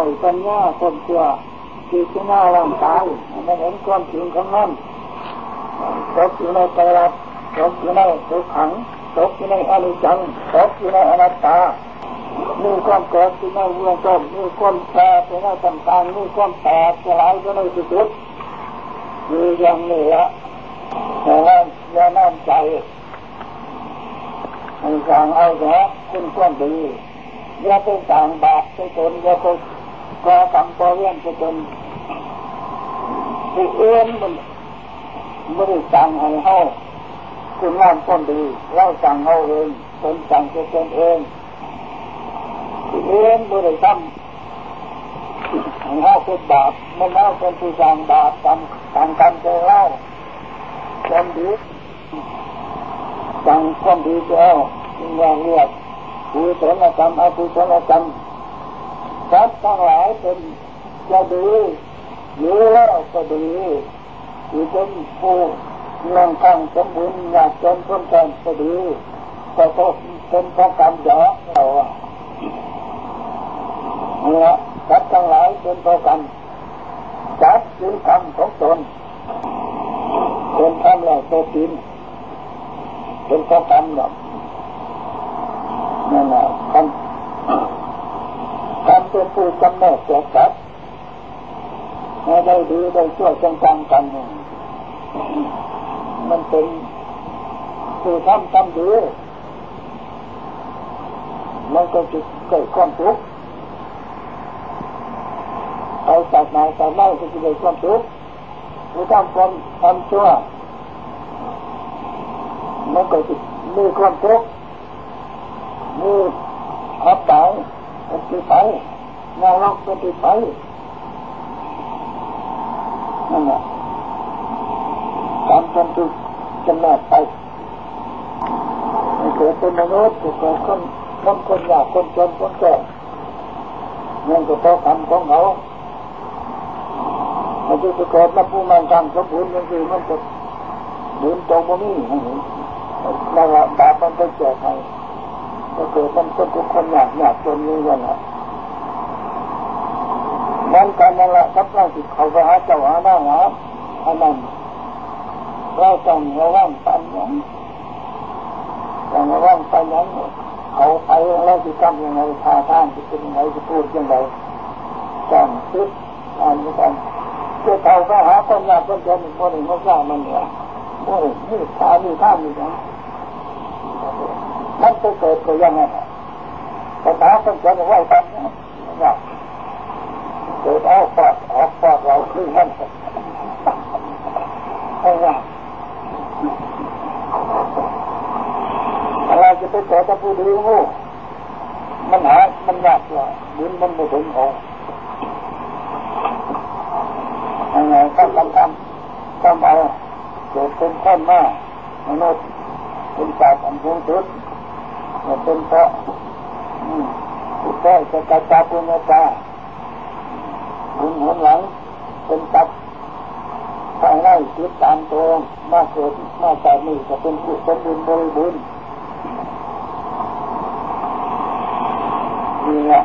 ปัญญาคนเชื่อที่ที่หน้าร่างกายไม่เห็นความจริงของนั้นตกอยู่ในไตรลักษณ์ตกอยู่ในทุกขังตกอยู่ในอนิจจังตกอยู่ในอนัตตามีความเกิดอยู่ในเบื้องต้นมีความแปรไปในต่างๆมีความแตกสลายไปในที่สุดมีอย่างนี้ละอย่าน้อมใจให้สั่งเอาแต่คุณความดีอย่าไปสั่งบาปไปตนอย่าไปก่อกรรมก่อเวรไปตนผู้อื่นมันไม่ได้สั่งให้เฮาคุณงามความดีเราสั่งเอาเองตนสั่งตนเองผู้อื่นไม่ได้ทำให้เฮาเป็นบาปมันเฮาเป็นผู้สั่งบาปสั่งกรรมใจเราความดีสั่งความดีจะเอาอย่างเรียกกุศลกรรมอกุศลกรรมสัตว์ทั้งหลายเป็นจะดีอยู่แล้วก็ดีที่เป็นผู้ยังตั้งสมบูรณ์อยากจนพ้นแก่ก็ดีก็ต้องเป็นเพราะกรรมเยอะเราเนี่ยสัตว์ทั้งหลายเป็นเพราะกรรมจัดคือกรรมของตนเป็นทำแล้วตัวกินเป็นเพราะกรรมหรอกนั่นแหละกรรมเป็นผู้กำเนิดแก่สัตว์ให้ได้ดีได้ชั่วจังๆกันมันเป็นผู้ทำดีมันก็จะเกิดความทุกข์เอาจากไหนจากไหนก็จะเกิดความทุกข์ผู้ทำชั่วมันก็จะมีความทุกข์มีอับตายอับไปนรกก็จะไปนั่นแหละทำจนทุกข์จนแน่ไปไม่เกิดเป็นมนุษย์เกิดคนยากคนจนคนแก่นั่นก็เพราะกรรมของเขามันจะเกิดมาผู้มันทำสมบูรณ์มันคือมันจะบุญตรงบ่มีแล้วบาปมันจะแก่ใครก็เกิดมันคนทุกคนยากจนนี่กันนะมันกันนั่นแหละครับเราติดเขาไปหาเจ้าหาหน้าหาอันนั้นเราต้องระวังปัญญาต้องระวังปัญญาเขาไปเราจะทำยังไงท่าทางจะเป็นยังไงจะพูดยังไงต้องคิดอ่านกันเจ้าเขาไปหาคนยากคนจนคนหนึ่งคนสร้างมันเนี่ยโอ้ยนี่ท่านี่นะมันจะเกิดก็ยังไงภาษาคนจนว่ากันนะเกิดเอาปอดเราขึ้นมันอะไรจะไปเกิดกับผู้ดีงูมันหามันยากกว่าบุญมันไม่ถึงองค์ยังไงก็ทำเอาเกิดเป็นคนมากมนุษย์เป็นสัตว์อันสูงสุดเป็นเพราะผู้แท้จะกระจายปุญญาตาบุญหนหลังเป็นตับภายในจิตตามตัวมาเกิดมาจากนี้จะเป็นผู้สมบูรณ์บริบูรณ์นี่แหละ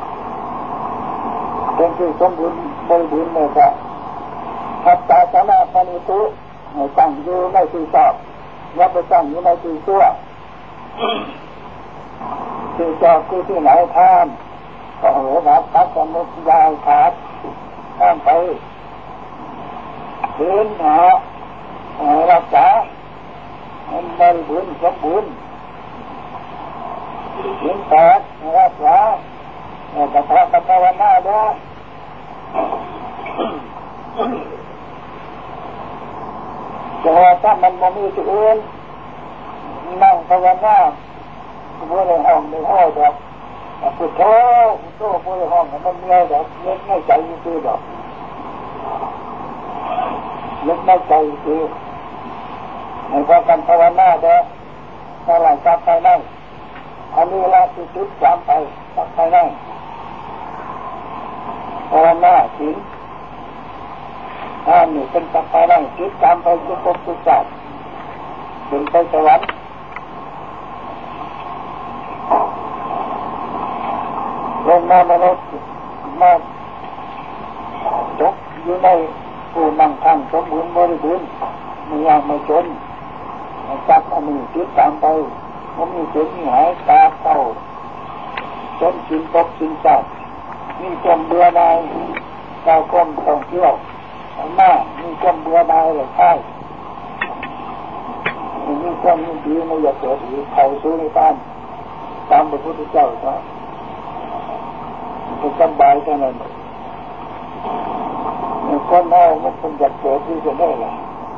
เป็นผู้สมบูรณ์บริบูรณ์เลยครับทัตตาสนาปณิตุให้ตั้งอยู่ในที่ชอบอย่าไปตั้งอยู่ในที่ชั่วที่ชอบคือที่ไหนทานก็เหลือแบบตัดสมุทยายขาดข้ามไปพื้นหารักษามันบริบูรณ์สมบูรณ์พื้นแปดรักษากระทำกับภาวนาด้วยแต่ว่าถ้ามันไม่มีที่อื่นนั่งภาวนาไม่ได้ห้องไม่ห้อยดอกพุทโธไม่ได้ห้องมันเมื่อยดอกเล็กไม่ใจคือดอกเล็กไม่ใจคือในพอกันภาวนาเด้อถ้าหลังจากไปนั่งอันนี้ละที่จุดจำไปตักไปนั่งภาวนาถึงนี่เป็นตักไปนั่งจุดจำไปจุดพบจุดจับถึงไปสวรรค์ลงมามนุษย์มาตกอยู่ในผู้มั่งคั่งสมบูรณ์บริบูรณ์ไม่ยากไม่จนทรัพย์อันนี้ติดตามไปผมมีเสียงมีหายตาเต่าจนกินตกกินจัดมีความเบื่อหน่ายก้าวก้มท่องเที่ยวมากมีความเบื่อหน่ายเลยใช่มีความยินดีไม่อยากเกิดอีกเข้าสู่ในบ้านตามพระพุทธเจ้าครับเป็นสบายแค่นั้นคนเรามันเป็นอยากเกิดที่จะได้ละ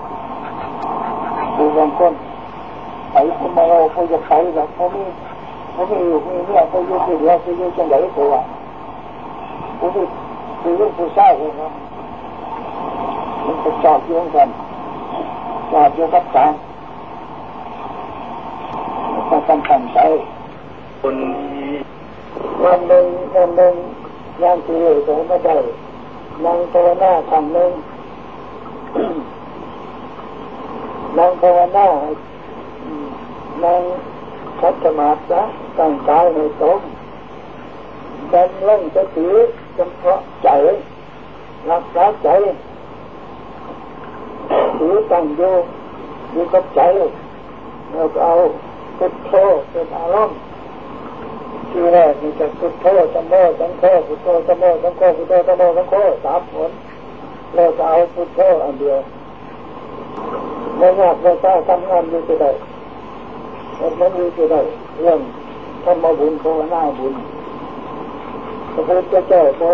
ดูบางคนไปทำไมเราเขาจะไปแบบเขาไม่อยู่ไม่เนี่ยเขาอยู่ที่เดียวเขาอยู่จังไหนตัวเขาไม่คือเรื่องผู้ชายเลยครับมันเป็นจอดเยื่อกันจอดเยื่อกับการต้องตั้งใจวันหนึ่งยังที่เลยแต่ไม่ได้นั่งภาวนาครั้งหนึ่งนั่งภาวนานั่งคัดสมาธิตั้งกายให้ตรงดันลงสติเฉพาะใจรักษาใจถือตั้งอยู่กับใจแล้วก็เอาพุทโธเป็นอารมณ์ที่แรกนี่จะพุทโธสัมโฆสังโฆพุทโธสัมโฆสังโฆพุทโธสัมโฆสังโฆสามผลแล้วก็เอาพุทโธอันเดียวไม่ยากไม่ช้าทำงานอยู่ที่ใดมันอยู่ที่ใดเรื่องทำมาบุญภาวนาบุญพระพุทธเจ้าก็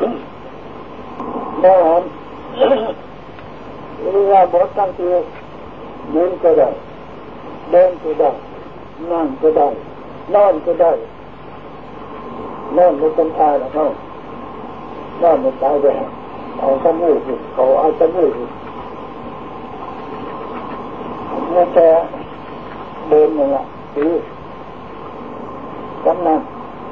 แน่นอนเรียบทตั้งที่ยืนก็ได้เดินก็ได้นั่งก็ได้นอนก็ได้นอนไม่เป็นตายหรอกเขานอนไม่ตายเลยเอาสมุนเขาเอาสมุนไม่แค่เดินนี่แหละคือกำนัน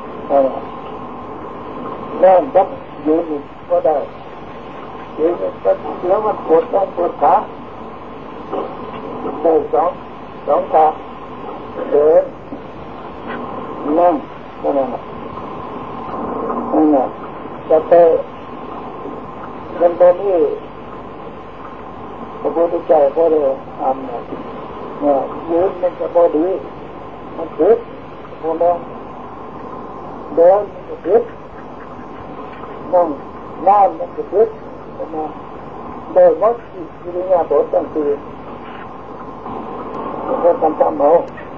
นอนจับยืนก็ได้ยืนก็เดี๋ยวมันปวดต้องปวดขาได้สองขาเดินนั่งนั่นแหละจะเป็นตัวนี้พระพุทธเจ้าก็เลยทำเนี่ยยืนมันจะพอดีมันติดพวกนั้นเดินมันจะติดนั่งมันจะติดนะโดยมัดที่นี่บทตั้งตีก็ทำเอา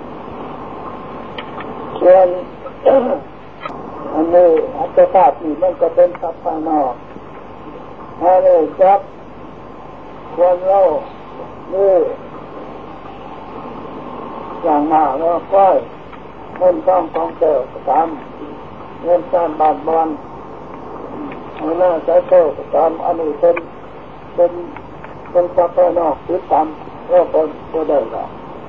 ส่วนอันนี้อัตตาที่มันก็เป็นสัพพานอกอันนี้จับควรเรานี่อย่างมากแล้วก็เงินต้องกองเจ้าตามเงินสร้างบ้านบอนอันนั้นใช้เจ้าตามอันนี้เป็นสัพพานอกติดตามก็ได้ละ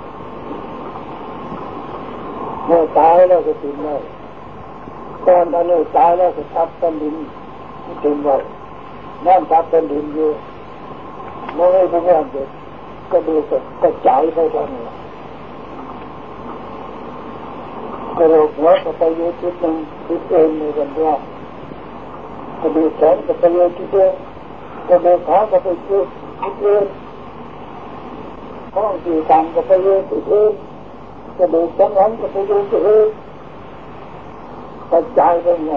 เมื่อตายแล้วก็ทิ้งเลยตอนอันนี้ตายแล้วก็ทับเป็นดินทิ้งไว้นั่นทับเป็นดินอยู่ไม่ได้เป็นอย่างเด็กก็ดูก็จ่ายไปตอนนี้กระโหลกหัวก็ไปอยู่จุดหนึ่งจุดเองในกันว่ากระดูกแขนก็ไปอยู่จุดเองกระดูกขาก็ไปจุดเองข้องสี่ตังก็ไปอยู่จุดเองกระดูกสันหลังก็ไปอยู่จุดเองกระจายไปไง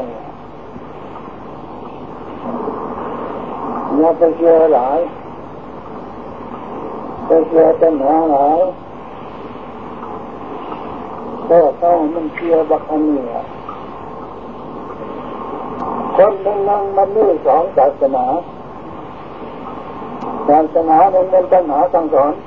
อย่าไปเชื่อหลายไปเชื่อปัญหาหลายก็ต้องมันเชื่อบักอันนี้คนหนึ่งมันมีสองศาสนาหนึ่งมันศาสนาสั่งสอน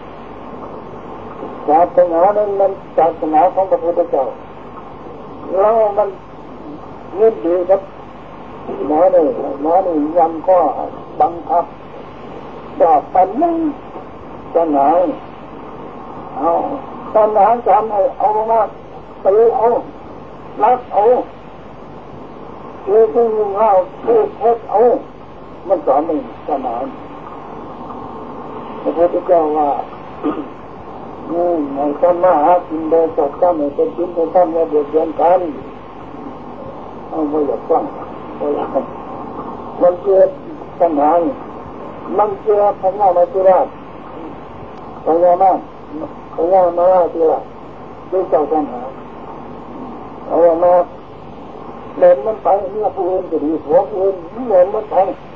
ศาสนาหนึ่งมันศาสนาของพระพุทธเจ้าแล้วมันยึดดีครับหมอนี่ยำก็บังคับดอกปันนึงจะหนาวเอาตอนหนาวจำให้เอามาตีเอาลักเอาคือที่ยิงเอาคือเท็จเอามันสอนไม่จะหนาวพระพุทธเจ้าว่าในต้นมาหากินโดยสดก็ไม่เป็นชิ้นเป็นท่านและเดือดเดือนกันเอาไม่อยากฟังมันเกิดปัญหามันเกิดปัญหามาที่ราชปัญญามาปัญญามาที่ราชด้วยเจ้าปัญหาเอามาเล่นมันไปเนี่ยผู้อื่นจะดีหัวผู้อื่นเล่นมันไป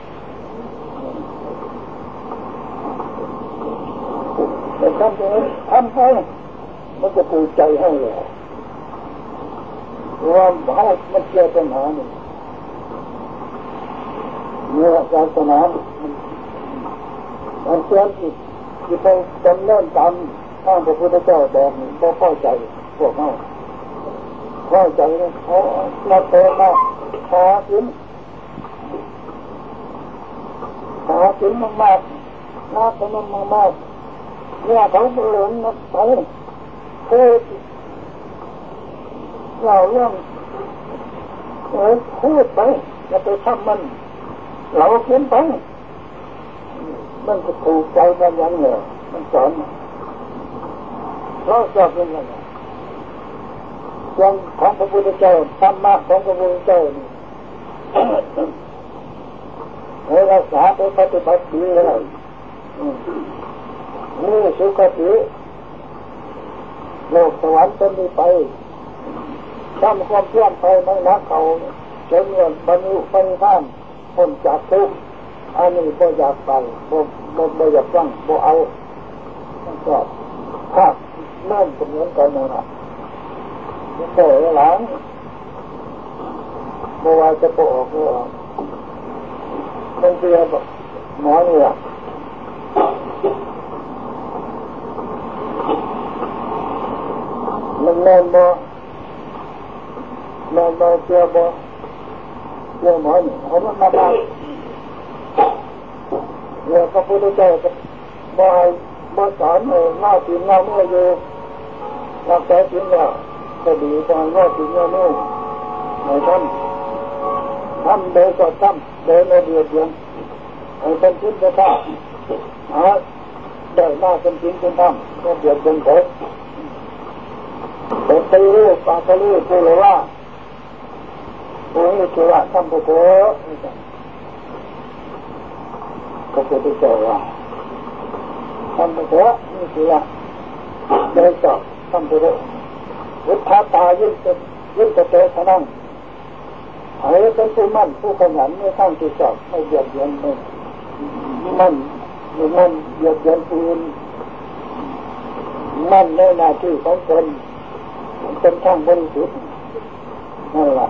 แต่ทำอย่างนี้ทำให้มันจะปูใจให้เลยว่าให้มันเกิดปัญหาเนี่ยศาสนามันเชื่อที่ไปจำเนิ่นตามข้างพระพุทธเจ้าแบบนี้ก็เข้าใจพวกเขาเข้าใจเลยเขาเราเติมมาหากินมากๆนักแต่มันมากๆเนี่ยเขาเดินมาไปพูดเราเรื่องพูดไปจะไปทำมันเราเขียนไปมันจะถูกใจกันยังไงมันสอนเราสอบยังไงอย่างของพระพุทธเจ้าธรรมะของพระพุทธเจ้านี่ให้รักษาไปปฏิบัติดีแล้วนี่สุขติโลกสวรรค์เป็นนี้ไปทำความเพียรไปไม่นักเขาจนเงินบรรลุปณิธานพ้นจากทุกข์อันนี้บ่อยากไปบ่อยากฟังบ่เอาก็ภาพนั่นเป็นเหมือนกันนะโผล่หลังบ่ว่าจะโผล่ออกหรือออกบางทีแบบหมอเนี่ยมันแน่นบ่เชื่อบ่เชื่อหมอนี่เขามันมาได้เนี่ยพระพุทธเจ้าก็บ่สอนเลยหน้าถึงหน้าเมื่ออยู่รักษาถึงแล้วก็ดีตอนหน้าถึงหน้าเมื่อให้ทำโดยก็ทำโดยไม่เบียดเบียนให้เป็นชิ้นเป็นข้าวได้หน้าเป็นชิ้นเป็นทำก็เบียดเบียนเขาเป็นตีรูปปากตีพูดเลยว่าโอ้ยคือว่าทำไปเถอะก็จะไปเจอว่าทำไปเถอะนี่คือว่าได้จบทำไปเถอะวุฒิตายิ่งจะเจอขนาดให้เป็นผู้มั่นผู้ขยันไม่ตั้งใจสอบไม่เบียดเบียนไม่มั่นเบียดเบียนผู้อื่นมั่นในหน้าที่ของตนเป็นทางบริสุทธิ์นั่นแหละ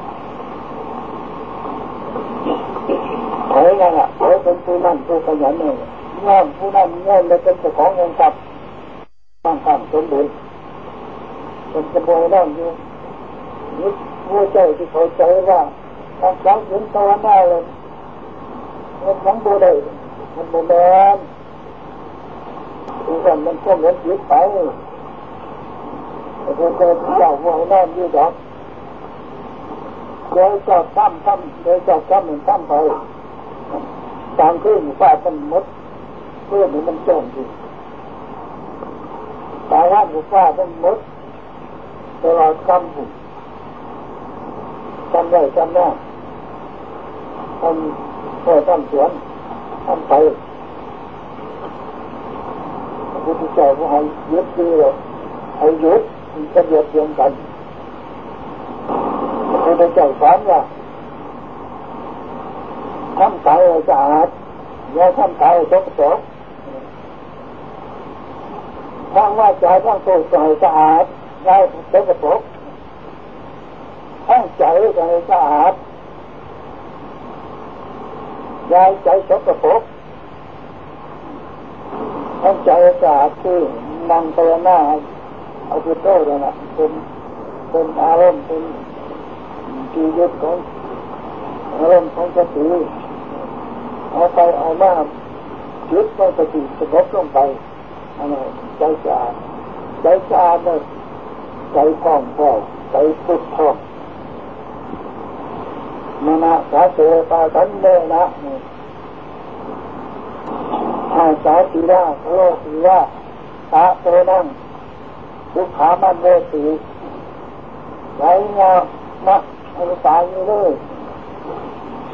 เขานั่นแหละเขาเป็นผู้มั่นผู้ขยันเนี่ยงานผู้นั้นงานเลยเป็นเจ้าของเงินทรัพย์มั่งคั่งสมบูรณ์เป็นกระบวนการอยู่นี่ผู้เจ้าที่เข้าใจว่าทางสังเห็นตัวหน้าเลยมันทั้งโบได้มันโบแดงทุกอย่างมันก็เหมือนยึดไปแต่คนเจ้าหัวหน้าอยู่ดอกโดยจอดซ้ำโดยจอดซ้ำเหมือนซ้ำไปตามขึ้นฟ้ามันมดเพื่อให้มันแจ้งจริงตาว่าฟ้ามันมดตลอดซ้ำได้ซ้ำหน้าซ้ำสวนซ้ำไปพระพุทธเจ้าผู้ให้ยึดดีเลยให้ยึดจะเบียดเบียนกันพระพุทธเจ้าสอนว่าทำกายให้สะอาดอย่าทำกายให้สกปรกทางว่าใจทางตัวให้สะอาดอย่าสกปรกทางใจให้สะอาดอย่าใจสกปรกทางใจสะอาดคือนั่งภาวนาเอาพุทโธนั่นแหละเป็นอารมณ์เป็นที่ยึดของอารมณ์ของสติเอาไปเอามายึดของสติสงบลงไปอันนั้นใจสะอาดเนี่ยใจคล่องแคล่วใจพุทโธมนะสาเสปาสันเนนะอาสาติระโลกีระตาโตนังทุกขามันเวสีไหลเงามักอนุสาอยู่เลย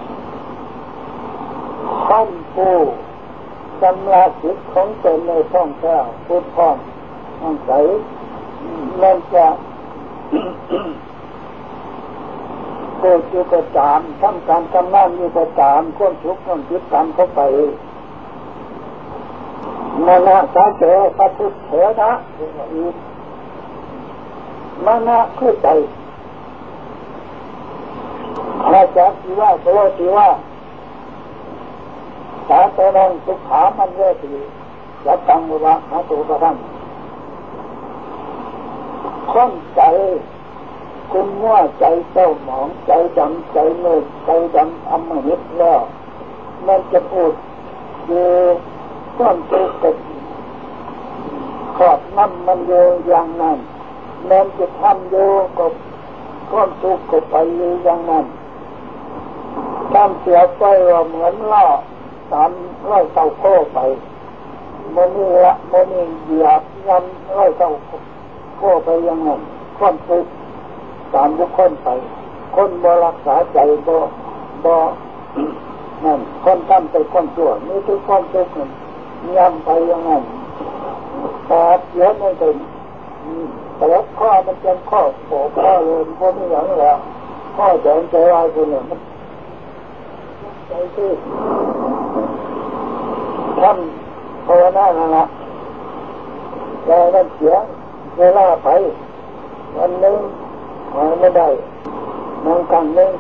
ท่านผู้ชำระจิตของตนในท่องแท้พุทธท่องใสนั่นจะโกรธอยู่ก็ตามทำการกำนันอยู่ก็ตามความทุกข์ความคิดตามเข้าไปมานะสาเจพระพุทธเถระมานะคือใจอาจารย์ที่ว่าโตที่ว่าสาตนังสุขามันเวทียัตตังวะหาตุกะทังข้องใจคุณว่าใจเจ้าหมองใจดำใจเมื่อใจดำอมหิตแล้วมันจะพูดอยู่ความทุกข์กับขอบน้ำมันโยอย่างนั้นมันจะทำโยกับความทุกข์กับไปอยู่อย่างนั้นทำเสียไปว่าเหมือนล่อ300 เต่าโค้ไปโมนี่เหยียบยัน100 เต่าโค้ไปอย่างนั้นความทุกข์ตามบุคคลไปคนบ่รักษาใจบ่นั่นคนทำไปคนชั่วนี่ทุกคนทุกข์ย่ำไปอย่างนั้นแต่เสียไม่ถึงแต่ข้อมันเป็นข้อโผล่ข้อเลยเพราะไม่อย่างแล้วข้อใจวายคนเนี่ยมันใจที่ทำภาวนานั่นแหละแต่มันเสียเวลาไปวันนึงไม่ได้นั่งกัน1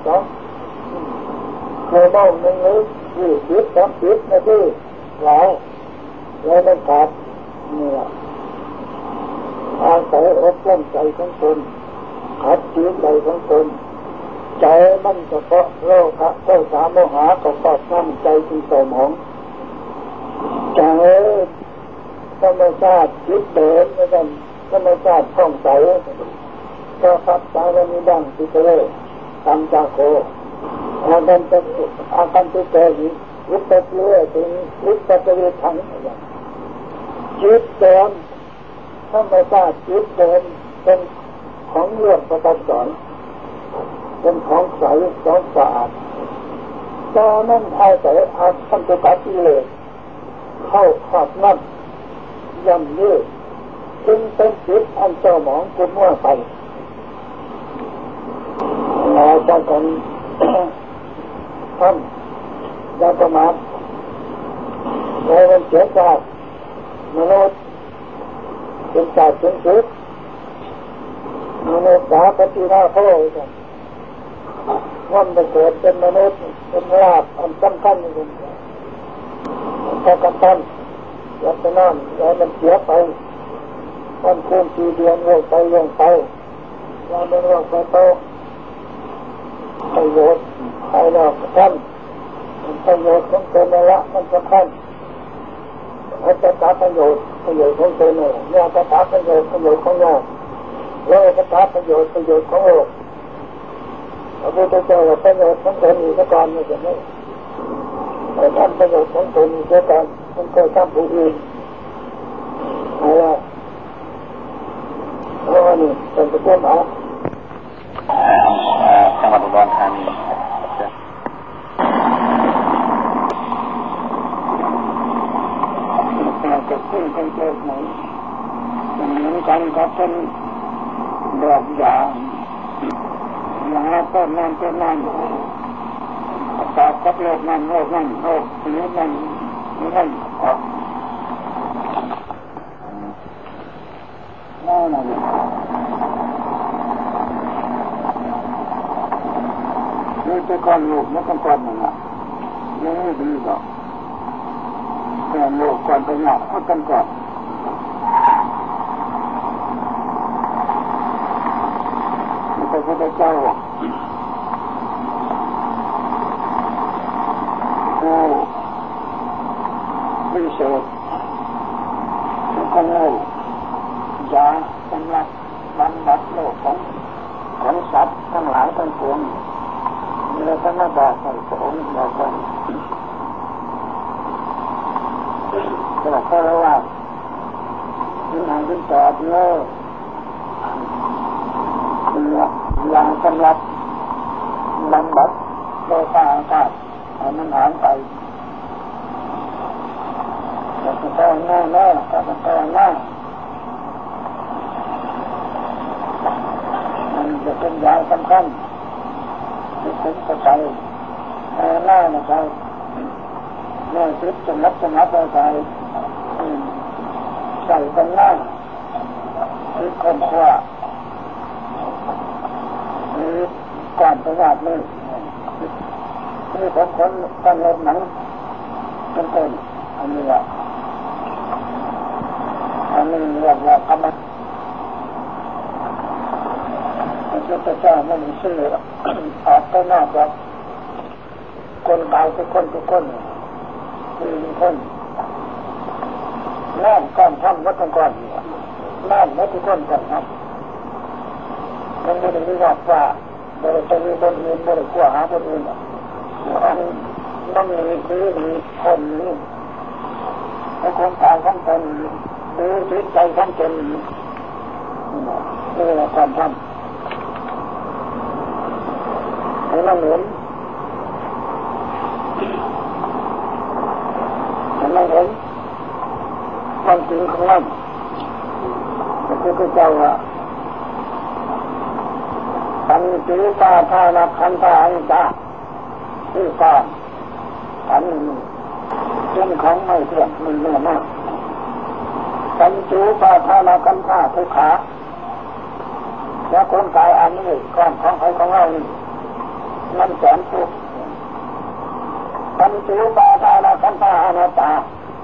2ในบ้านนึงเลย20 30 นาทีแล้วมันขาดนี่แหละอาศัยอบรมใจของตนขัดจิตใจของตนใจมันเฉพาะโลภะโทสะโมหะก็ครอบงำใจที่เศร้าหมองใจธรรมชาติจิตเดินเหมือนกันธรรมชาติท่องใสก็พัฒนามีดังที่เจตัมจากโคอาการที่เกิดวิปัสสนาถึงวิปัสสนาทั้งจิตเดินธรรมชาติจิตเดินเป็นของเรื่องประการสอนเป็นของใสของสะอาดตอนนั้นอาศัยท่านตุกัติเลยเข้าขอบน้ำย่ำยืดจึงเป็นจิตอันเจ้าหมองกุมั่วไปเราจะกันท่านยาประมาทในวันเสียชาติมนุษย์เป็นชาติเป็นสุดมนุษย์สาปฏิราโภกันวันไปเกิดเป็นมนุษย์เป็นลาภอันสำคัญอยู่พอกันท่านยัตนอนแล้วมันเสียไปวันคืน4 เดือนเรื่อยไปแล้วมันว่าไปโตประโยชน์ภายนอกท่านประโยชน์ของตนนั่นละมันสำคัญให้จะตาประโยชน์ของตนเนี่ยจะตาประโยชน์ของโลกแล้วจะตาประโยชน์ของโลกพระพุทธเจ้าว่าประโยชน์ของตนอยู่ก่อนไม่ใช่ไหมแต่ทำประโยชน์ของตนอยู่ก่อนมันเคยทำผู้อื่นอะไรเพราะว่านี่เป็นตัวหมาจังหวัดอุดรธานีแต่จะขึ้นไปเจอไหนเหมือนกันกับเป็นดอกยางต้นนั้นตอบกับโลกนั้นนี้นั่นออกนั่นนี่เป็นก้อนลูกแล้วก้อนหนึ่งอ่ะยังไม่ดีหรอกก้อนลูกก้อนไปหนักเอากันก่อนนี่เป็นพระเจ้าวิเศษทุกคนเลยยาสำหรับบำบัดโรคของสัตว์ทั้งหลายทั้งปวงเราต้องมาบอกให้พระองค์บอกว่าเพราะว่าที่ทางที่จอดเลิกยาสำหรับบำบัดโรคอากาศให้มันหายไปภาวนาแน่ภาวนามันจะเป็นอย่างสำคัญที่ถึงจะไปภาวนานะครับเมื่อจิตสงบใจใส่กันหน้าคิดค้นคว้าหรือก่อนประวัตินี่ของคนกันเล่นหนังเป็นต้นอันนี้เรียกว่ากรรมพระพุทธเจ้าไม่มีชื่อออกไปนอกจากคนตายทุกคนมีคนแน่นก้อนทำวัดก้อนแน่นวัดทุกคนกันครับมันไม่ได้เรียกว่าบริษัทมีบนอื่นบริษัทหาบนอื่นมันมีคือมีคนนี้ให้คนตายทั้งคนดูจิตใจทั้งคนนี่แหละความทำให้มันเห็นความจริงของมันพระพุทธเจ้าว่าขันติปาทานะขันธานิจาที่ก่อนขันนี้เป็นของไม่เที่ยงมีเนื้อมากขันติปาทานะขันธาทุกขาแล้วคนกายอันนี้ก้อนของใครของเรานี่มันแสนทุกข์ขันติปาทานะขันธาอนัตตา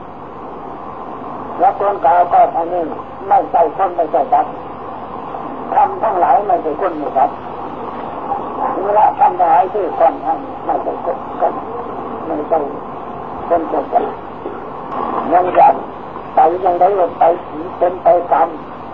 แล้วคนกายก็อันนี้ไม่ใช่คนไม่ใช่สัตว์ทำทั้งหลายไม่ใช่คนไม่ใช่สัตว์เวลาทำทั้งหลายที่คนทำไม่ใช่คนไม่ใช่คนไม่ใช่ยังยันไปยังได้ไปเป็นไปตาม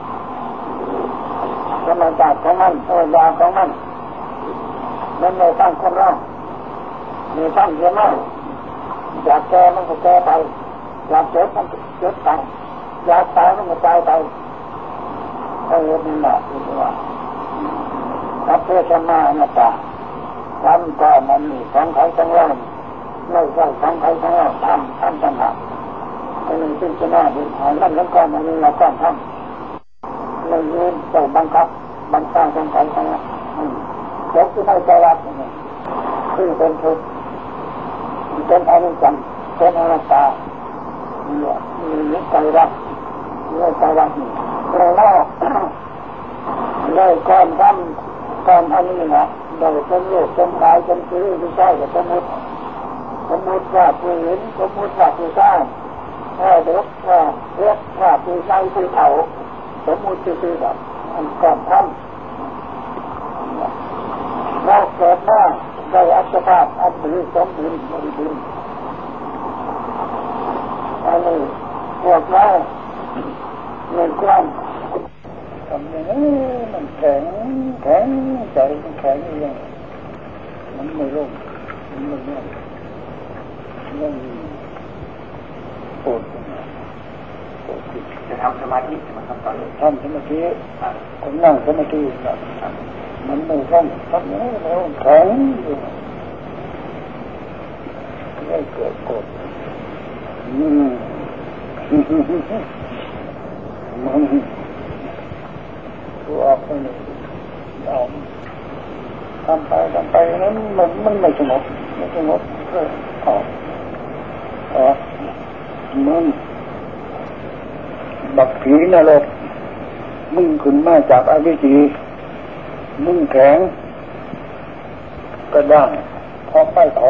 ธรรมชาติของมันตัวยาของมันมันไม่ตั้งคนเรามีตั้งเยอะมากอยากแก่มันก็แก่ไปอยากเจ็บมันก็เจ็บไปอยากตายมันก็ตายไปเอาเรื่องนี้มาดูว่าพระพุทธมาอนัตตาทำก็มันมีของใครของเราไม่ใช่ของใครของเราทำต่างหากอันนี้ซึ่งจะน่าเป็นของนั่นแล้วก็มันมีเราก็ทำไม่ยืนใจบังคับบังคับของใครของเรายกที่ไม่ใจรักคือเป็นทุกข์เป็นอนิจจังเป็นอนัตตาเนี่ยมีใจรักเนี่ยใจรักนี่เราเล่าได้ก่อนทำก่อนอันนี้นะได้เป็นโลกเป็นกายเป็นชื่อไม่ใช่แต่สมมติว่าผู้หญิงสมมติว่าผู้ชายเด็กว่าเล็กว่าผู้ชายผู้เฒ่าสมมติคือแบบก่อนทำเราเกิดมาได้อัตภาพอันดีสมบูรณ์บริบูรณ์อันนี้พวกเราในความทำอย่างนี้มันแข็งใจมันแข็งอย่างมันไม่รุ่งมันไม่รุ่งมันปวดจะทำสมาธิมาทำตอนนี้ทำสมาธิคนนั่งสมาธิแบบมันไม่รุ่งทำอย่างนี้แล้วแข็งอยู่ไม่เกิดโกรธมันตัวออกไปนี่เอาทำไปนั้นมันไม่สงบก็ออกมันบักผีนรกมึงขึ้นมาจากอวิชีมึงแข็งกระด้างพอไปเขา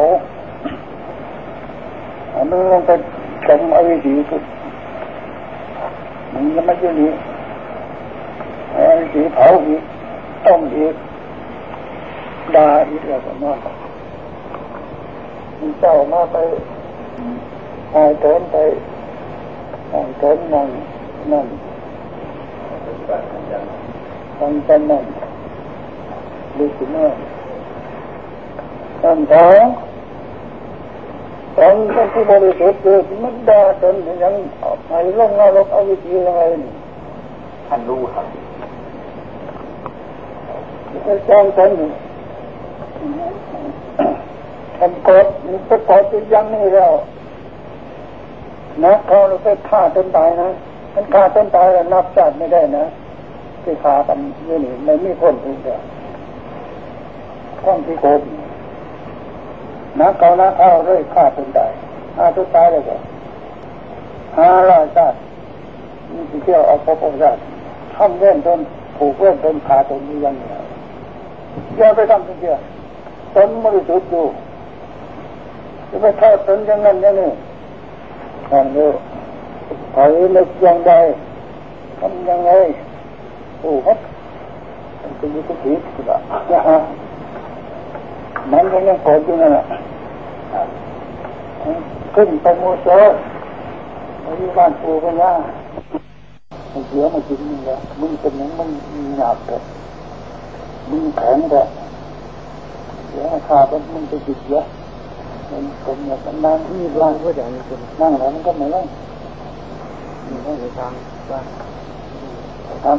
มึงลงไปจมอวิชีสุดมึงจะไม่ยืนอีกอวิชีเผาอีกต้มอีกด่าอีกแล้วก็นอนมึงเจ้ามาไปหายเถินไปหายเถินนั่นฟังกันนั่นดูสิแม่ตั้งท้องตอนเป็นผู้บริสุทธิ์คือมันด่าจนยังไปลงนรกเอาวิธียังไงท่านรู้ครับจะจ้างฉันทำกฎมันจะกฎยังนี่แล้วนะเขาเราไปฆ่าจนตายนะมันฆ่าจนตายแล้วนับชาติไม่ได้นะที่ฆ่ากันนี่นี่ไม่มีคนอื่นเดียวคนที่โกงนักเอาเลยฆ่าจนตายฆ่าจนตายเลยก็500 ชาตินี่ที่เที่ยวเอาพบชาติทำเว้นจนผูกเว้นจนฆ่าจนมีอย่างนี้อย่าไปทำสิ่งเดียวตนบริสุทธิ์อยู่จะไปโทษตนอย่างนั้นอย่างนี้ท่านรู้ใครนึกอย่างใดทำยังไงโอ้ครับมันเป็นยุทธภิษฎะมันก็ยังโกรธอยู่นั่นแหละขึ้นไปโมโสไปที่บ้านปู่ไปย่ามันเสียมากินมึงแล้วมึงเป็นอย่างมึงหยาบเลยมึงแข็งเลยเดี๋ยวข้าเป็นมึงจะจิตเยอะมันเป็นอย่างนั้นนี่บ้านก็อย่างนี้นั่งแล้วมันก็ไม่นั่งนี่ไม่ได้ทางบ้านครับ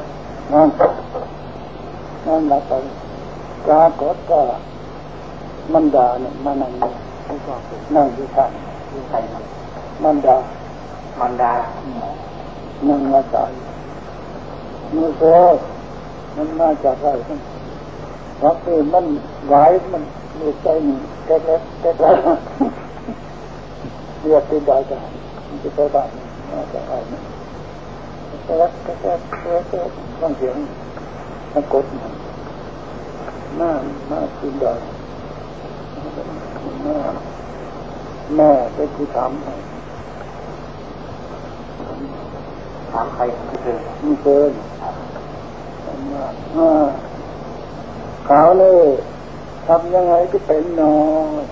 นั่งหลับไปปรากฏก็มันด่าเนี่ยมานั่งนั่งอยู่ข้างใครมันด่านั่งมาจ่ายมือโซ่มันมาจากไรเพราะมันไหวมันมีใจหนึ่งแก๊กเรียกติดได้จ้ะมันจะไปบ้านมาจากไรเนี่ยแก๊กต้องเสียงมันกดมาติดได้แม่ไปที่ถามใครไม่เจอเขาเลยทำยังไงก็เป็นนอ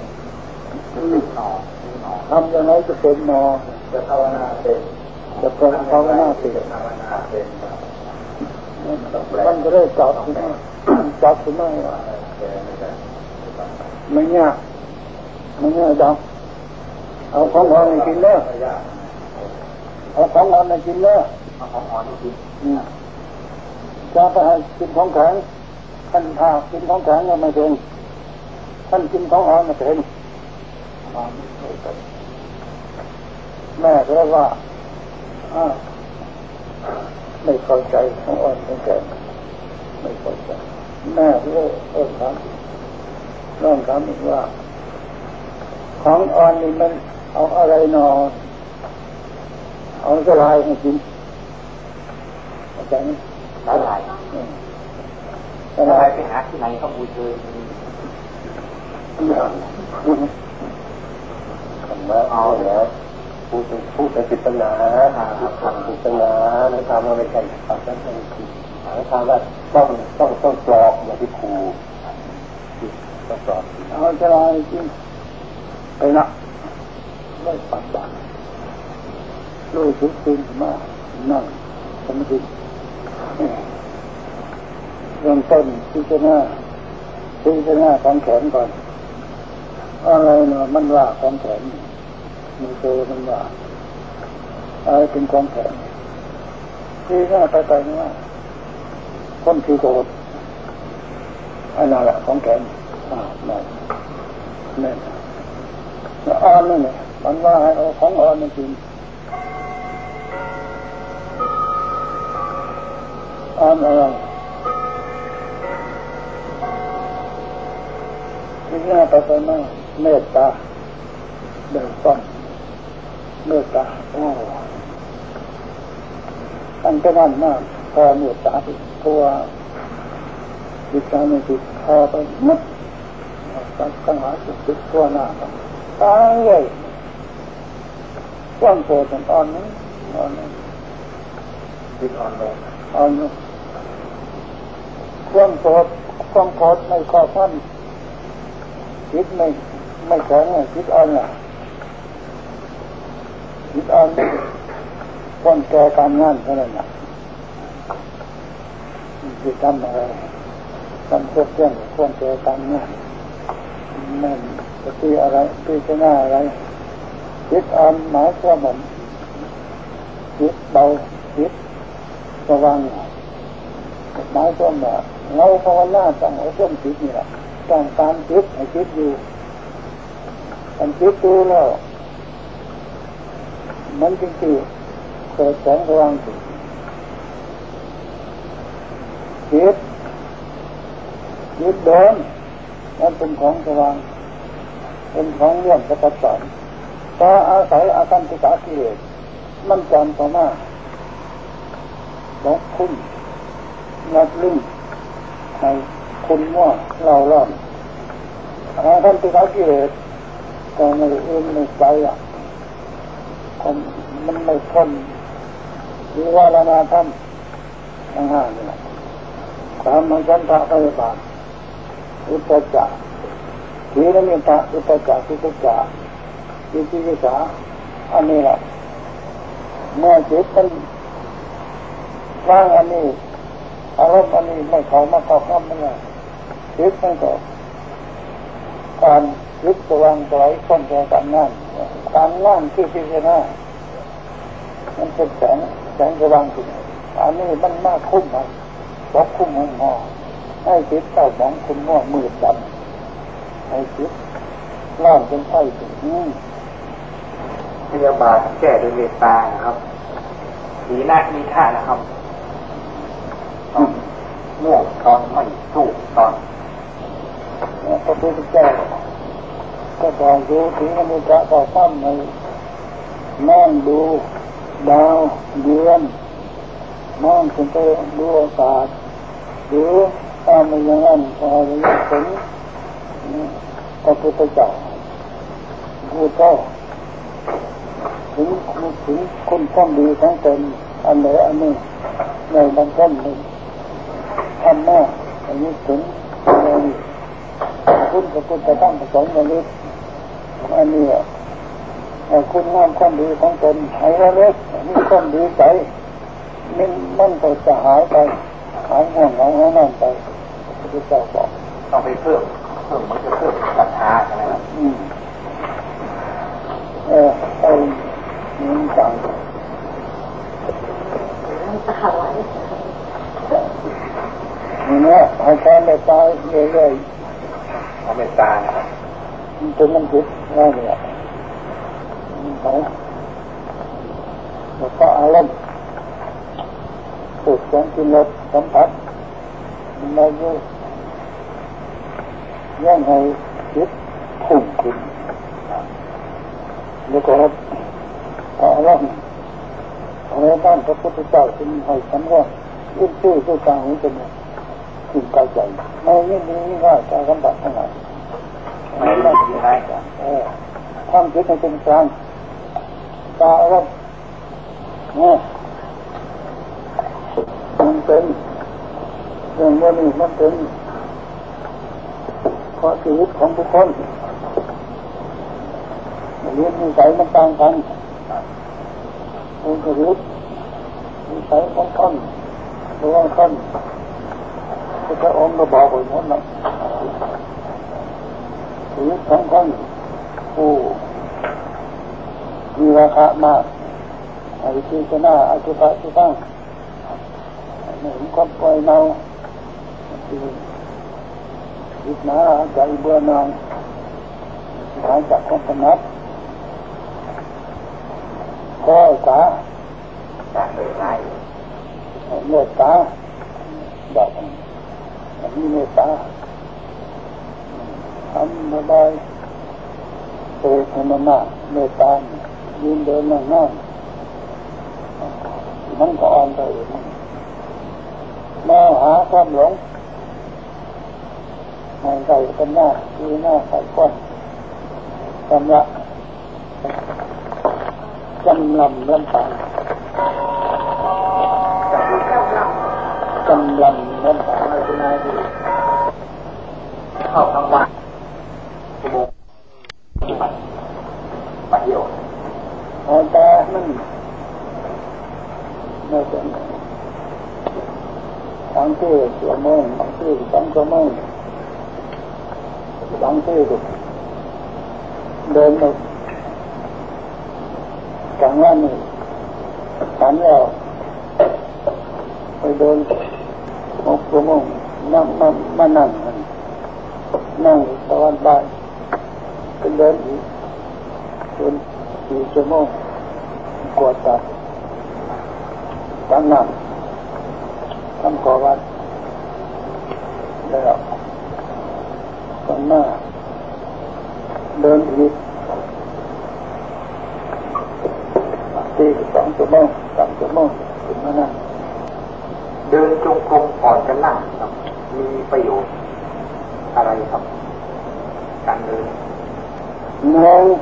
ทำยังไงก็เป็นนอจะภาวนาเป็นมันก็ได้จับขึ้นมาไม่ยากจับเอาของอ่อนมากินเนื้อจะไปให้กินของแข็งท่านถ้ากินของแข็งก็ไม่เป็นท่านกินของอ่อนก็เป็นแม่ก็เลยว่าไม่เข้าใจของอ่อนของแข็งไม่เข้าใจแม่ก็เลยลองถามอีกว่าของอ่อนนี่มันเอาอะไรนอนเอาสลายให้กินเข้าใจไหมสลายไปหาที่ไหนเขาบูชาคำว่าเอาแล้วพูดในศาสนาทำศาสนาแล้วทำอะไรกันทำนั้นทำผิดทำว่าต้องปลอกอย่างที่ครูต้องปลอกเอาสลายกินไปนะไม่ปัดบังรู้สึกตื่นมานั่งสมาธิเริ่มต้นพิจารณาของแขนก่อนอะไรเนาะมันว่าของแขนมือโตมันว่าอะไรเป็นของแขนพิจารณาไปว่าคนที่โกรธอันนั้นแหละของแขนแม่แล้วอ่อนนั่นเนี่ยมันว่าให้เอาของอ่อนมากินอ่อนอะไรที่นี่ไปมาเมตตาเดินต้นเมตตาอันเป็นนั่นมากพอเมตตาตัวจิตใจไม่ติดพอไปมุดตั้งหาจุดตัวหน้าตายเลยความโกรธอ่อนนั้นจิตอ่อนลงความโกรธไม่ครอบท่านจิตไม่แข็งจิตอ่อนล่ะจิตอ่อนคนแก่การงานเท่านั้นน่ะจะทำอะไรทำพวกเรื่องคนแก่การงานนั่นจะตีอะไรตีจะหน้าอะไรจิตอ่อนหมายความว่าจิตเบาจิตสว่างหมายความว่าเราภาวนาต้องเอาช่วงจิตนี่แหละต้องตามจิตให้จิตอยู่ตามจิตดูแล้วมันจริงๆเกิดแสงสว่างจิตโดนมันเป็นของสว่างเป็นของเลื่อนประจักษ์สอนแต่อาศัยอาการติกากิเลสมันจำต่อมาหลงคุ้นนัดลึ่งให้คุณมั่วเล่าล่อนอาการติกากิเลสก็ไม่เอื้อมไม่ใจมันไม่ทนหรือว่าละนาท่านทั้งห้านี่แหละความมันฉันทะพยาบาทอุตจักทีละมิตะอุตจักทุตจักวิจิกิจฉาอันนี้แหละเมื่อจิตมันว่างอันนี้อารมณ์อันนี้ไม่เข้ามาเข้าข้ามมันเลยจิตมันก็การยึดสว่างสวยพ้นจากการงานที่พิจารณามันเป็นแสงสว่างจริงอันนี้มันมากคุ้มมันบกคุ้มหัวหม้อให้จิตเจ้าของคุณมั่วมืดดำให้จิตล่อนเป็นไฟถึงพยาบาทแก้ด้วยเมตตานะครับสีหน้ามีท่านะครับง่วงตอนไม่สู้ตอนพระพุทธเจ้าก็บอกดูถึงอนุตตรต่อซ้ำในนั่งดูดาวเดือนมองขึ้นไปดูอากาศหรือตามไปอย่างนั้นพอจะยังถึงพระพุทธเจ้าพูดก็ถึงคนความดีทั้งเป็นอันไหนอันหนึ่งในบางท่านหนึ่งทำหน้าอันนี้ถึงอะไรคุณกับคุณจะต้องผสมกันนิดอันนี้คุณงามความดีของตนหายเล็กนี่ความดีใจมันก็จะหายไปหายห่วงเหงาหายนั่นไปที่เจ้าบอกต้องไปเพิ่มมันจะเพิ่มปัญหาใช่ไหมครับไอ้นี่จังเนี่ยให้แทนได้ตายเรื่อยๆเอาเมตตานะครับจนมันผิดได้เนี่ยแล้วก็อารมณ์สุดแสงกินรสสัมผัสมันได้เยอะย่างให้จิตพุ่งขึ้นแล้วก็อารมณ์อะไรบ้างพระพุทธเจ้าจึงให้สำรวจยื่นชื่อด้วยการหูจมูกขึ้นกายใจไม่ยิ่งนี้ว่าจะสัมผัสเท่าไหร่ไม่ได้ทำจิตให้เป็นกลางตาอารมณ์เนี่ยมันเป็นเรื่องว่านี่มันเป็นเพราะชีวิตของทุกคนเรียนนิสัยมันต่างกันองค์ชีวิตนิสัยของท่านหรือว่าท่านพระองค์ก็บอกไว้หมดแล้วชีวิตของท่านผู้มีราคามากอวิธีชนะอธิบายที่ตั้งเห็นความปล่อยเนาจิตหนาใจเบื่อหน่ายหายจากความถนัดก็ตาเมตตาแบบนี้เมตตาทำมาได้โตธรรมะเมตตายืนเดินนั่งมันก็อ่อนไปเองมาหาความหลงในใจเป็นหน้าคือหน้าใส่ก้นจำละจำลำลำปางจำลำลำปางอะไรคุณนายดีเข้าทั้งวันชั่วโมงมาเที่ยวแต่มันไม่เป็นบางที่ชั่วโมงบางที่2 ชั่วโมงบางที่เดินไปกลางวันนี่ฉันแล้วไปเดิน6 ชั่วโมงนั่งมานั่งตะวันบ่ายไปเดินอีกจน4 ชั่วโมงกวดตัดตั้งนั่งทำก่อวัดแล้วตั้งหน้าเดินอีกตี2 ชั่วโมง3 ชั่วโมงถึงมานั่งเดินจงกรมก่อนจะนั่งครับมีประโยชน์อะไรครับการเดินใน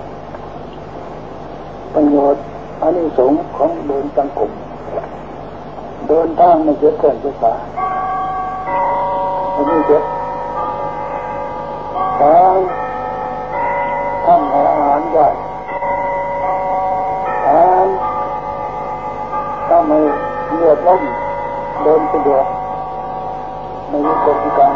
ประโยชน์อานิสงส์ของเดินจงกรมเดินทางไม่เจ็บแขนเจ็บขาไม่เจ็บทางทำอาหารได้ถ้าไม่เลือดล้มเดินสะดวกไม่มีกฎพิการ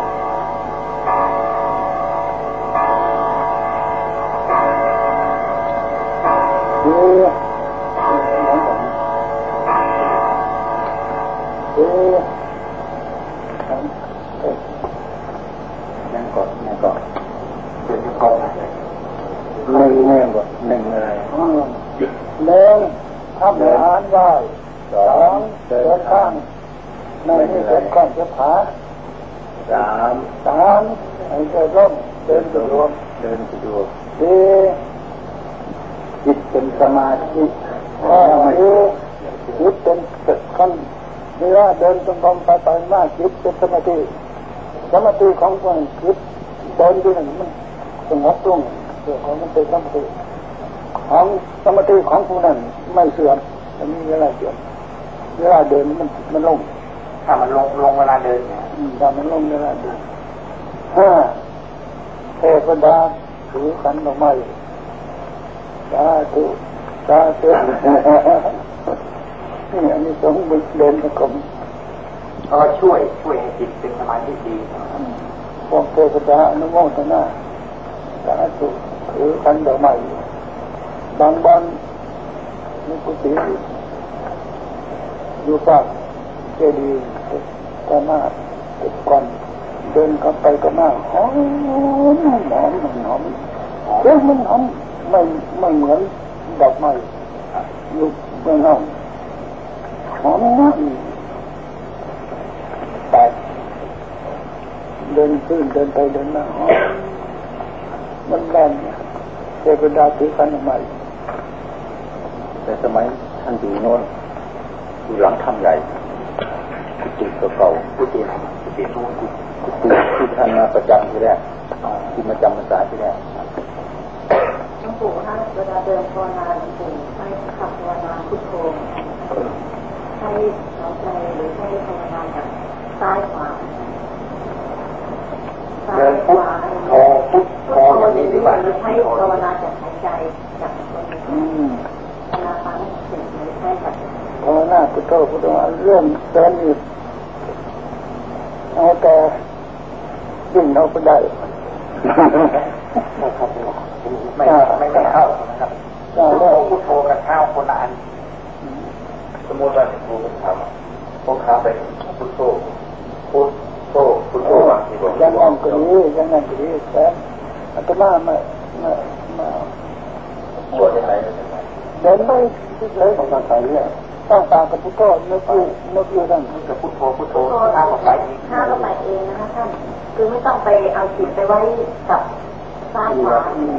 นั่งก่อนเดินก่อนหนึ่งอะไรหนึ่งทำอาหารได้2เดินข้างไม่มีเจ็บข้างเจ็บขา3ให้เดินร่มเดินสะดวก4จิตเป็นสมาธิจิตเป็นขั้นเวลาเดินตรงๆไปมาจิตเป็นสมาธิของคนจิตเดินด้วยมันสงบลงเรื่องของมันเป็นสมาธิของสมาธิของผู้นั้นไม่เสื่อมจะมีเวลาเสื่อมเวลาเดินมันลงถ้ามันลงเวลาเดินเนี่ยถ้ามันลงเวลาเดิน5เทพดาถือขันดอกไม้สาธุนี่อันนี้ต้องเดินตะกรมก็ช่วยให้จิตเป็นสมาธิดีพวกเทพดาอนุโมทนาสาธุถือขันดอกไม้บางบ้านมีกุฏิอยู่ปากเจดีย์ก็น่าติดก่อนเดินเข้าไปก็น่าหอมเรื่องมันหอมไม่เหมือนดอกไม้อยู่เมืองนอกหอมนะแต่เดินขึ้นเดินไปเดินมาหอมมันแรงเทพดาถือกันใหม่แต่สมัยท่านอยู่โน่นอยู่หลังถ้ำใหญ่กุฏิเก่ากุฏินู่นกุฏิที่ท่านมาประจำที่แรกที่มาจำพรรษาที่แรกหลวงปู่คะเวลาเดินภาวนาหลวงปู่ให้ขับภาวนาพุทโธให้หายใจหรือให้ภาวนาจากซ้ายขวาเดินพุทโธอย่างนี้ดีกว่าหรือให้ภาวนาจากหายใจจากคนภาวนาฟังเสียงหรือให้แบบภาวนาพุทโธเรื่องเดินอีกเอาแต่ยิ่งเอาไปได้นะครับไม่เข้านะครับพุทโธกับเข้าคนละอันสมมติว่าครูทำพวกเขาไปพุทโธบางทีบอกยังนั่นก็ดีแต่อาตมามาบวชยังไงเดินไปเลยของการใส่เนี่ยตั้งตากับพุทโธนึกอยู่นั่นกับพุทโธข้าไปเองนะคะท่านคือไม่ต้องไปเอาจิตไปไว้กับซ้ายขวา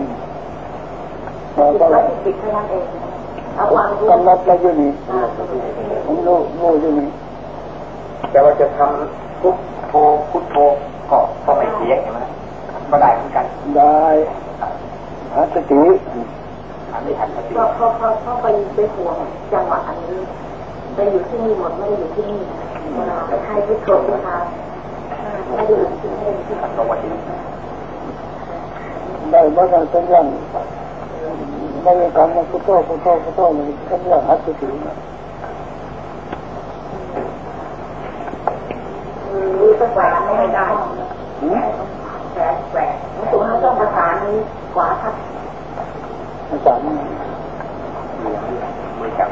จิตไว้ที่จิตแค่นั้นเองเอาความรู้กำลังอยู่นี่ผมรู้อยู่นี่แต่ว่าจะทำพุทโธก็ไม่เสียใช่ไหมก็ได้เหมือนกันได้หัตถิอันนี้หัตถิเขาไปห่วงจังหวะอันนี้ไปอยู่ที่นี่หมดไม่ได้อยู่ที่นี่เวลาไปให้พุทโธพุทธาไม่ได้อยู่ที่นี่ที่ขันธ์วันนี้ได้บ้างเป็นอย่างไม่มีการมาพุทโธเลยเป็นอย่างหัตถิก็แหวนไม่ได้แหวนสูงเขาต้องประสานนี้ขวาทับประสานมือจับ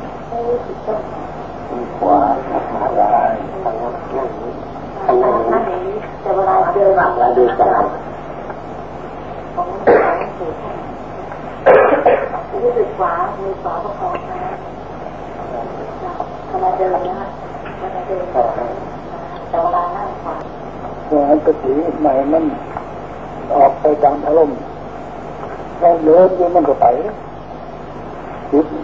ขวาได้ทางนี้แต่เวลาเดินแบบของสูงรู้สึกขวามือขวาประคองนะลาเดินนะคะเวลาเดินแต่เวลานั่งขวาอันกติใหม่มันออกไปตามอารมณ์เราเดินอยู่มันก็ไปจิต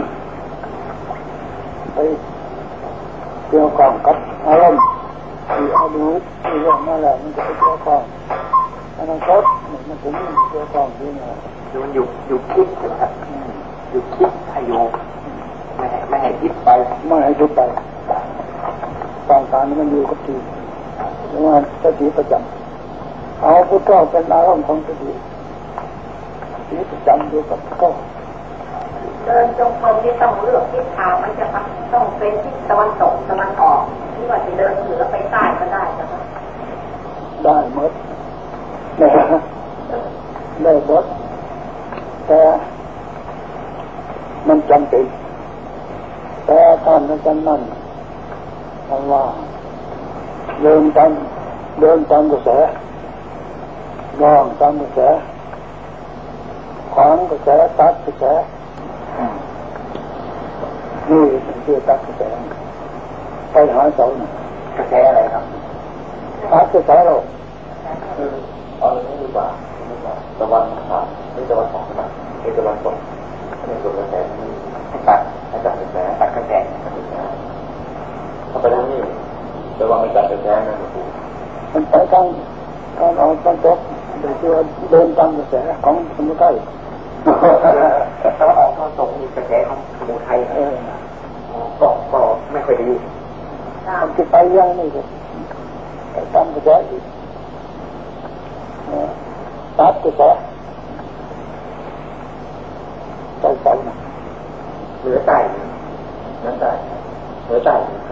ไปเกี่ยวข้องกับอารมณ์ที่เอาดูที่เรื่องนั่นแหละมันจะไปเกี่ยวข้องอนาคตมันถึงเกี่ยวข้องที่นี่คือมันอยู่คิดนะครับอยู่คิดให้อยู่ไม่ให้คิดไปไม่ให้คิดไปต้องการมันอยู่กับที่เรียกว่าสติประจำเอาพุทธะเป็นอารมณ์ของสติประจำอยู่กับก็เดินจงกรมที่ต้องเลือกทิศทางมันจะต้องเป็นทิศตะวันตกตะวันออกที่ว่าจะเดินเหนือไปใต้ก็ได้นะคะได้หมดได้หมดแต่มันจำเป็นแต่การนั้นนั่นคำว่าเดินตามกระแสย่องตามกระแสขวางกระแสตัดกระแสนี่คือตัดกระแสไปหาเสากระแสอะไรครับตัดกระแสเราเอาอย่างนี้ดีกว่าตะวันนี่ตะวันตกนะนี่ตะวันตกนี่ตัวกระแสนี่ให้ตัดกระแสตัดกระแสเข้าไปแล้วนี่ระวังไม่ตัดกระแสนะครูมันไปทางการออกตะวันตกโดยที่ว่าเดินตามกระแสของสมุทัยถ้าออกตะวันตกมีกระแสของสมุทัยก็ไม่ค่อยดีมันจะไปยังนี่ก็ตามกระแสอีกตัดกระแสใต้นะเหนือใต้นั่นใต้เหนือใต้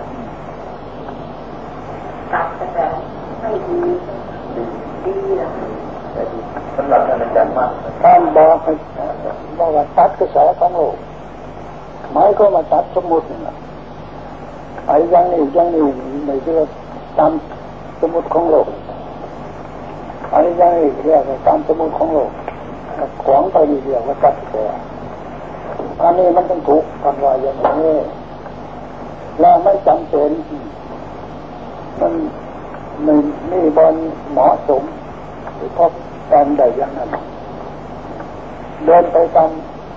ตัดกระแสไม่ดีนะสำหรับท่านอาจารย์มากท่านบอกว่าตัดกระแสของโลกหมายก็มาตัดสมุตินะไอ้ยังนี่ไม่ใช่ตามสมุติของโลกไอ้ยังนี่เรียกว่าตามสมุติของโลกขวางไปนี่เรียกว่าตัดกระแสอันนี้มันต้องถูกกันว่าอย่างนี้เราไม่จำเป็นมันไม่บนเหมาะสมหรือพบการใดอย่างนั้นเดินไปตาม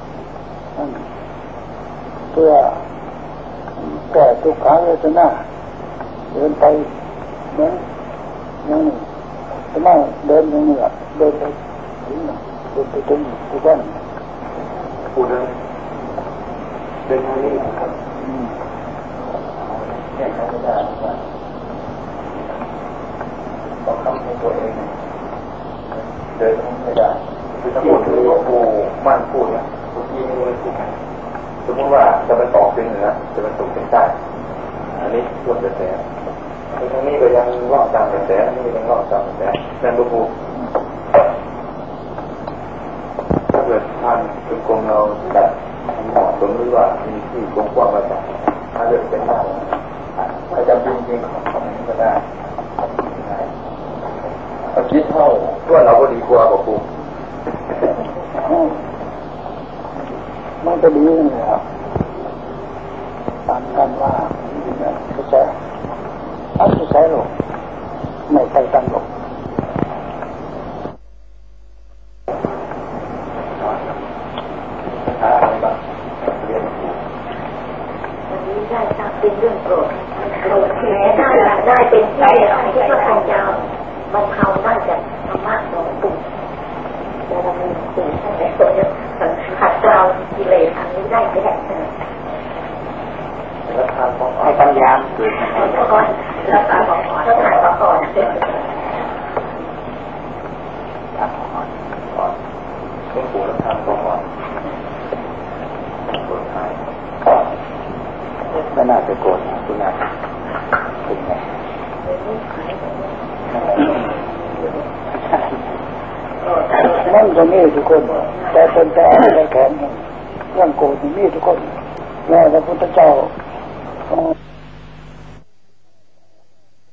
เพื่อแก้ทุกข์เวทนาเดินไปเหมือนอย่างนี้แต่ไม่เดินอย่างนี้เดินไปถึงทุกวันผู้เดินทางนี้ครับแก้ไขไม่ได้ต้องทำให้ตัวเองเดินไม่ได้คือทั้งหมดคือผู้มั่นพูดนะทุกที่ไม่ได้พูดสมมติว่าจะไปต่อเป็นเหนือจะไปตกเป็นใต้อันนี้ส่วนกระแสทางนี้ก็ยังล่อตามกระแสนี่ยังล่อตามกระแสนั่นดูผู้ถ้าเกิดท่านเป็นกรมเราจัดเหมาะสมหรือว่ามีที่กว้างๆมาจัดถ้าเลือกเป็นได้ถ้าจำเป็นจริงของนี้ก็ได้เอาคิดเท่าว่าเราก็ดีกว่ากับครูมันจะดีเลยครับตามกันว่ากระแสอันกระแสโลกไม่ใช่ตั้งโลกวันนี้ได้ทราบเป็นเรื่องโปรดแม้ได้เป็นที่ที่พระพุทธเจ้าบรรเทาได้จากธรรมะหลวงปู่จะดำเนินสิ่งทั้งหลายตัวเนี่ยขัดเกลากิเลสอันนี้ได้ไม่ได้ให้ปัญญาเกิดก่อนรักษาก่อนรักษาก่อนต้องปวดทางก่อนปวดท้ายไม่น่าจะโกรธคุณนายเป็นไงนั่นก็มีทุกคนแต่เป็นแต่แข็งเรื่องโกรธมีทุกคนแม้พระพุทธเจ้า